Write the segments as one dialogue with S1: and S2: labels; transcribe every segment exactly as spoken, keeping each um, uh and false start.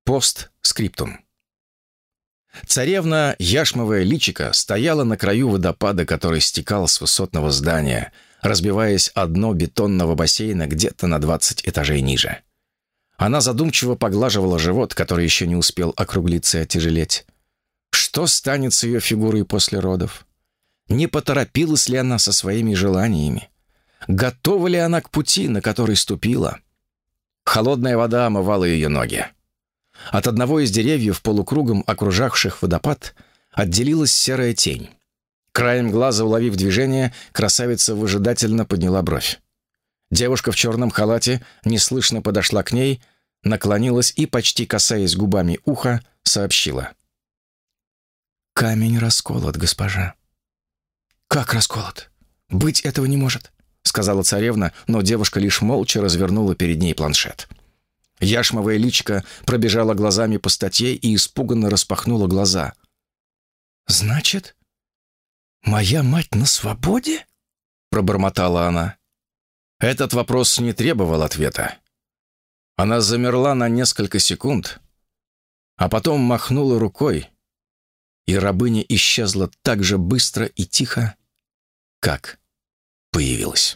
S1: Постскриптум. Царевна Яшмовое личико стояла на краю водопада, который стекал с высотного здания, разбиваясь о дно бетонного бассейна где-то на двадцать этажей ниже. Она задумчиво поглаживала живот, который еще не успел округлиться и отяжелеть. Что станет с ее фигурой после родов? Не поторопилась ли она со своими желаниями? Готова ли она к пути, на который ступила? Холодная вода омывала ее ноги. От одного из деревьев, полукругом окружавших водопад, отделилась серая тень. Краем глаза уловив движение, красавица выжидательно подняла бровь. Девушка в черном халате неслышно подошла к ней, наклонилась и, почти касаясь губами уха, сообщила. «Камень расколот, госпожа». «Как расколот? Быть этого не может», — сказала царевна, но девушка лишь молча развернула перед ней планшет. Яшмовое личико пробежала глазами по статье и испуганно распахнула глаза. «Значит, моя мать на свободе?» — пробормотала она. Этот вопрос не требовал ответа. Она замерла на несколько секунд, а потом махнула рукой, и рабыня исчезла так же быстро и тихо, как появилась.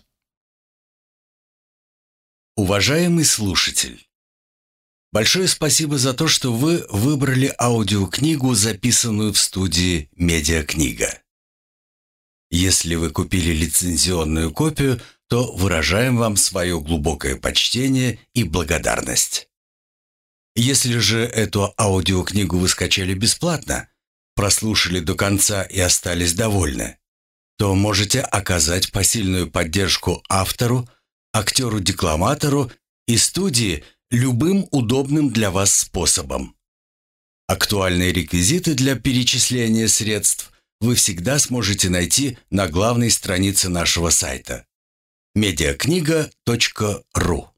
S2: Уважаемый слушатель, большое спасибо за то, что вы выбрали аудиокнигу, записанную в студии «Медиакнига». Если вы купили лицензионную копию, то выражаем вам свое глубокое почтение и благодарность. Если же эту аудиокнигу вы скачали бесплатно, прослушали до конца и остались довольны, то можете оказать посильную поддержку автору, актеру-декламатору и студии любым удобным для вас способом. Актуальные реквизиты для перечисления средств вы всегда сможете найти на главной странице нашего сайта медиакнига точка ру.